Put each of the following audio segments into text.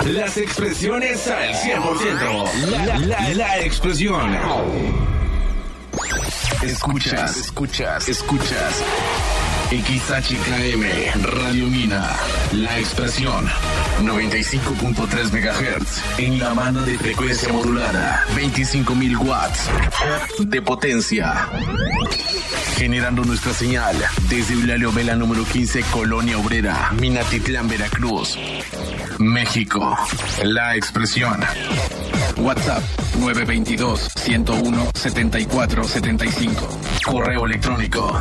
Las expresiones al 100%. La expresión. Escuchas. XHKM, Radio Mina, La Expresión, 95.3 MHz, en la banda de frecuencia modulada, 25.000 watts de potencia. Generando nuestra señal desde Eulalio Vela número 15, Colonia Obrera, Minatitlán, Veracruz, México. La Expresión. WhatsApp 922-101-7475. Correo electrónico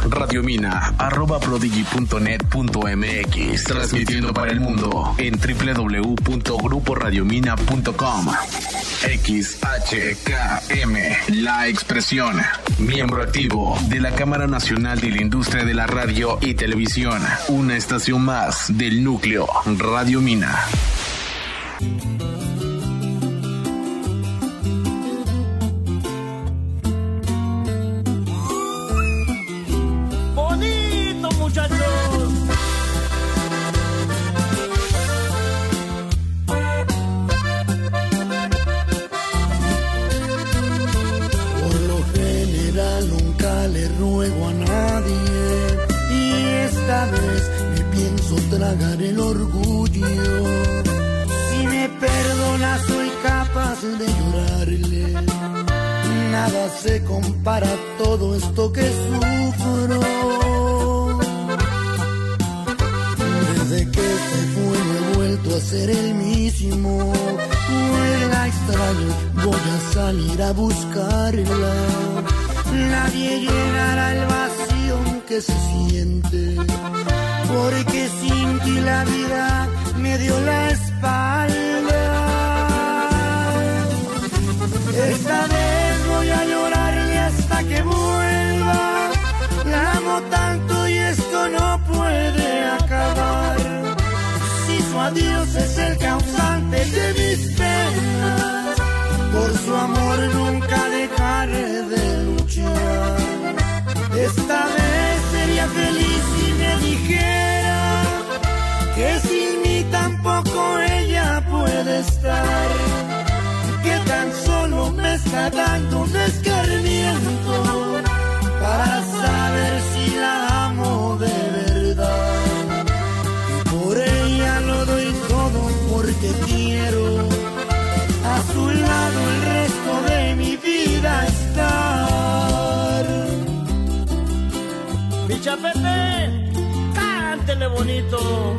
radiomina@prodigy.net.mx. Transmitiendo para el mundo en www.gruporadiomina.com. XHKM, La Expresión. Miembro activo de la Cámara Nacional de la Industria de la Radio y Televisión. Una estación más del núcleo Radio Mina. Tragar el orgullo. Si me perdona soy capaz de llorarle. Nada se compara a todo esto que sufro. Desde que se fue no he vuelto a ser el mismo. Pues la extraño, voy a salir a buscarla. Nadie llenará el vacío que se siente. Porque sin ti la vida me dio la espalda. Esta vez voy a llorarle hasta que vuelva. La amo tanto y esto no puede acabar. Si su adiós es el causante de mis penas, por su amor nunca dejaré de luchar. Esta vez sería feliz si me dijera que sin mí tampoco ella puede estar, que tan solo me está dando un escarmiento para saber si la amo de verdad. Y por ella lo doy todo porque quiero a su lado el resto de mi vida estar. Picha Pepe, cántele bonito.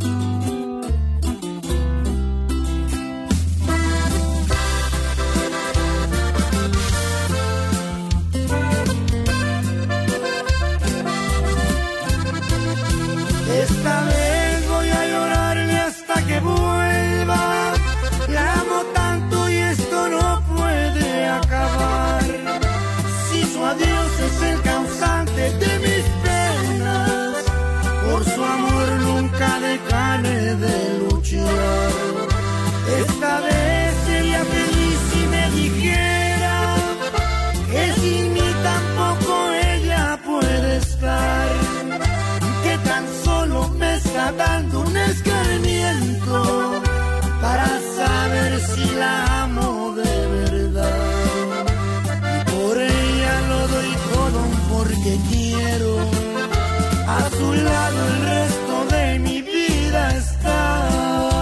Esta vez voy a llorarle hasta que vuelva. La amo tanto y esto no puede acabar. Si su adiós es el causante de mis penas, por su amor nunca dejaré de luchar. Esta vez sería feliz si me dijera que sin mí tampoco ella puede estar, que tan solo me está dando un escarmiento para saber si la amo de verdad. Por ella lo doy todo porque quiero a su lado el resto de mi vida estar.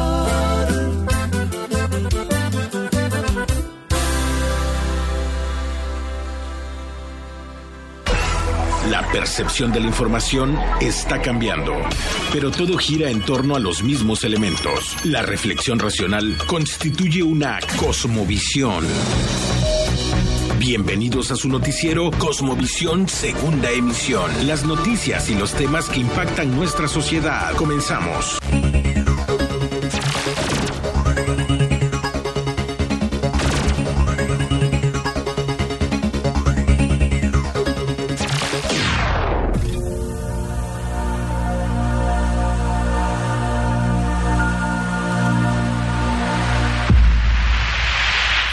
La percepción de la información está cambiando, pero todo gira en torno a los mismos elementos. La reflexión racional constituye una cosmovisión. Bienvenidos a su noticiero Cosmovisión Segunda Emisión. Las noticias y los temas que impactan nuestra sociedad. Comenzamos.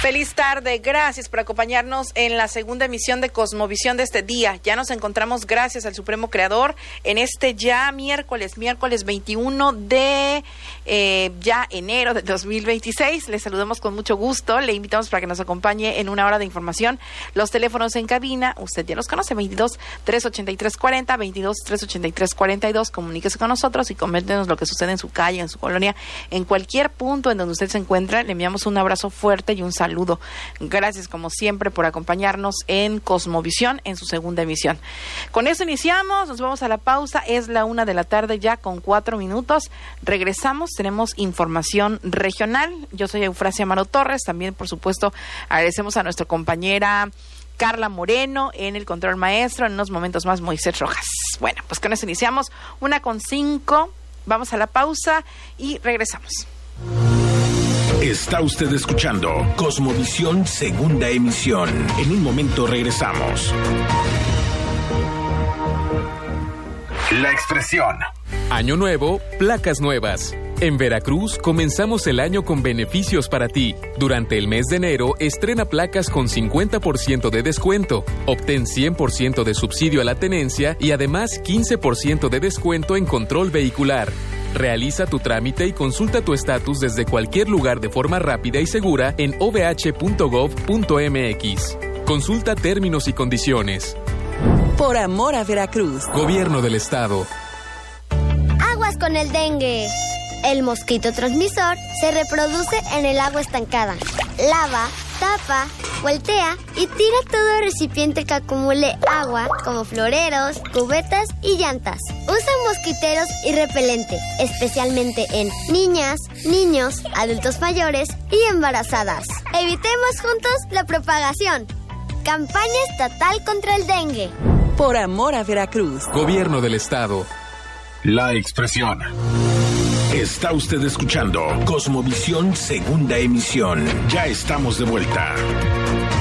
Feliz tarde, gracias por acompañarnos en la segunda emisión de Cosmovisión de este día. Ya nos encontramos gracias al Supremo Creador en este ya miércoles 21 de enero de 2026. Les saludamos con mucho gusto, le invitamos para que nos acompañe en una hora de información. Los teléfonos en cabina, usted ya los conoce, 22-383-40, 22-383-42. Comuníquese con nosotros y coméntenos lo que sucede en su calle, en su colonia, en cualquier punto en donde usted se encuentra. Le enviamos un abrazo fuerte y un saludo. Gracias como siempre por acompañarnos en Cosmovisión en su segunda emisión. Con eso iniciamos, nos vamos a la pausa, es la 1 de la tarde ya con 4 minutos. Regresamos, tenemos información regional. Yo soy Eufrasia Amaro Torres, también por supuesto agradecemos a nuestra compañera Carla Moreno en el control maestro, en unos momentos más Moisés Rojas. Bueno, pues con eso iniciamos, 1:05, vamos a la pausa y regresamos. Está usted escuchando Cosmovisión Segunda Emisión. En un momento regresamos. La expresión. Año nuevo, placas nuevas. En Veracruz comenzamos el año con beneficios para ti. Durante el mes de enero, estrena placas con 50% de descuento. Obtén 100% de subsidio a la tenencia y además 15% de descuento en control vehicular. Realiza tu trámite y consulta tu estatus desde cualquier lugar de forma rápida y segura en ovh.gov.mx. Consulta términos y condiciones. Por amor a Veracruz. Gobierno del Estado. Aguas con el dengue. El mosquito transmisor se reproduce en el agua estancada. Lava, tapa, voltea y tira todo recipiente que acumule agua, como floreros, cubetas y llantas. Usa mosquiteros y repelente, especialmente en niñas, niños, adultos mayores y embarazadas. Evitemos juntos la propagación. Campaña estatal contra el dengue. Por amor a Veracruz. Gobierno del Estado. La expresión. Está usted escuchando Cosmovisión Segunda Emisión. Ya estamos de vuelta.